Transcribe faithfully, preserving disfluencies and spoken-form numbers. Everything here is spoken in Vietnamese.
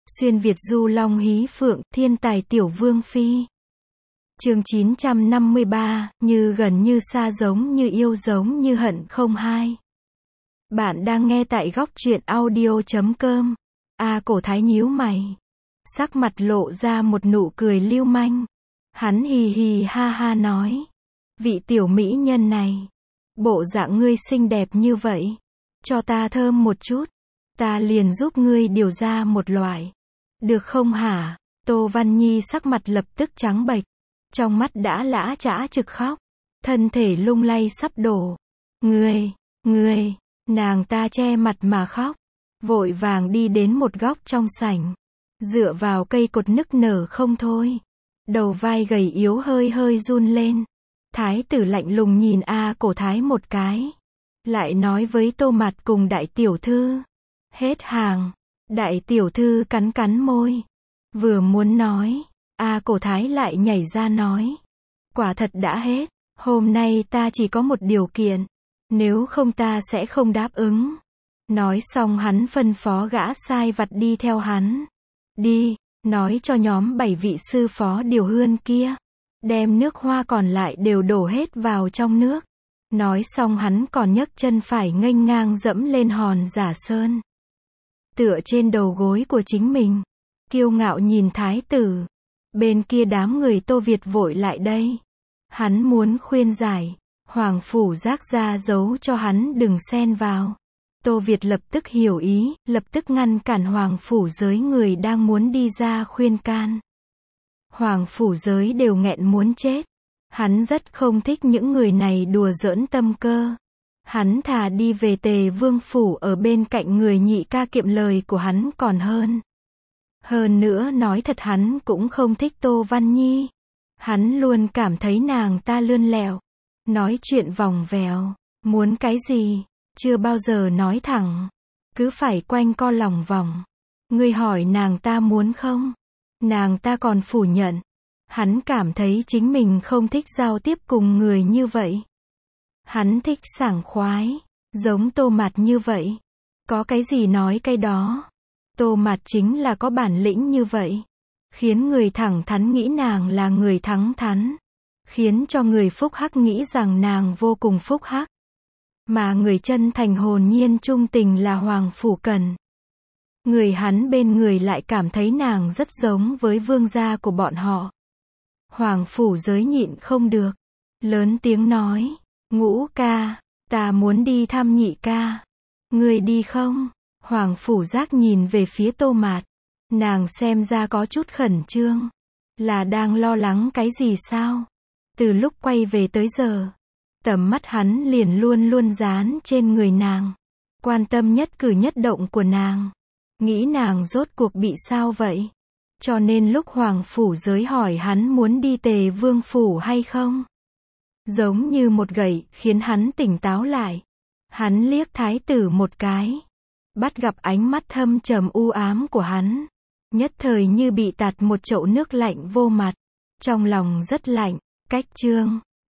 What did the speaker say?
Xuyên Việt du long hí phượng, thiên tài tiểu vương phi. Chương chín trăm năm mươi ba, như gần như xa, giống như yêu, giống như hận không hai. Bạn đang nghe tại góc truyện audio chấm com. A Cổ Thái nhíu mày, sắc mặt lộ ra một nụ cười lưu manh. Hắn hì hì ha ha nói: vị tiểu mỹ nhân này, bộ dạng ngươi xinh đẹp như vậy, cho ta thơm một chút, ta liền giúp ngươi điều ra một loại, được không hả? Tô Văn Nhi sắc mặt lập tức trắng bệch, trong mắt đã lã chã trực khóc, thân thể lung lay sắp đổ. Ngươi, ngươi, nàng ta che mặt mà khóc, vội vàng đi đến một góc trong sảnh, dựa vào cây cột nức nở không thôi, đầu vai gầy yếu hơi hơi run lên. Thái tử lạnh lùng nhìn A Cổ Thái một cái, lại nói với Tô Mạt cùng đại tiểu thư: hết hàng. Đại tiểu thư cắn cắn môi, vừa muốn nói, A Cổ Thái lại nhảy ra nói: quả thật đã hết, hôm nay ta chỉ có một điều kiện, nếu không ta sẽ không đáp ứng. Nói xong hắn phân phó gã sai vặt đi theo hắn. Đi, nói cho nhóm bảy vị sư phó điều hương kia, đem nước hoa còn lại đều đổ hết vào trong nước. Nói xong hắn còn nhấc chân phải nghênh ngang dẫm lên hòn giả sơn, tựa trên đầu gối của chính mình, kiêu ngạo nhìn thái tử. Bên kia đám người Tô Việt vội lại đây, hắn muốn khuyên giải, Hoàng phủ Giác ra giấu cho hắn đừng xen vào. Tô Việt lập tức hiểu ý, lập tức ngăn cản Hoàng phủ giới người đang muốn đi ra khuyên can. Hoàng phủ giới đều nghẹn muốn chết, hắn rất không thích những người này đùa giỡn tâm cơ. Hắn thà đi về Tề Vương phủ ở bên cạnh người nhị ca kiệm lời của hắn còn hơn. Hơn nữa nói thật hắn cũng không thích Tô Văn Nhi. Hắn luôn cảm thấy nàng ta lươn lẹo, nói chuyện vòng vèo, muốn cái gì, chưa bao giờ nói thẳng, cứ phải quanh co lòng vòng. Ngươi hỏi nàng ta muốn không? Nàng ta còn phủ nhận. Hắn cảm thấy chính mình không thích giao tiếp cùng người như vậy. Hắn thích sảng khoái, giống Tô Mạt như vậy. Có cái gì nói cái đó. Tô Mạt chính là có bản lĩnh như vậy, khiến người thẳng thắn nghĩ nàng là người thắng thắn, khiến cho người phúc hắc nghĩ rằng nàng vô cùng phúc hắc. Mà người chân thành hồn nhiên trung tình là Hoàng phủ Cần. Người hắn bên người lại cảm thấy nàng rất giống với vương gia của bọn họ. Hoàng phủ giới nhịn không được, lớn tiếng nói: Ngũ ca, ta muốn đi thăm nhị ca, người đi không? Hoàng phủ Giác nhìn về phía Tô Mạt, nàng xem ra có chút khẩn trương, là đang lo lắng cái gì sao? Từ lúc quay về tới giờ, tầm mắt hắn liền luôn luôn dán trên người nàng, quan tâm nhất cử nhất động của nàng, nghĩ nàng rốt cuộc bị sao vậy? Cho nên lúc Hoàng phủ giới hỏi hắn muốn đi Tề Vương phủ hay không, giống như một gậy, khiến hắn tỉnh táo lại. Hắn liếc thái tử một cái, bắt gặp ánh mắt thâm trầm u ám của hắn, nhất thời như bị tạt một chậu nước lạnh vô mặt, trong lòng rất lạnh. Cách chương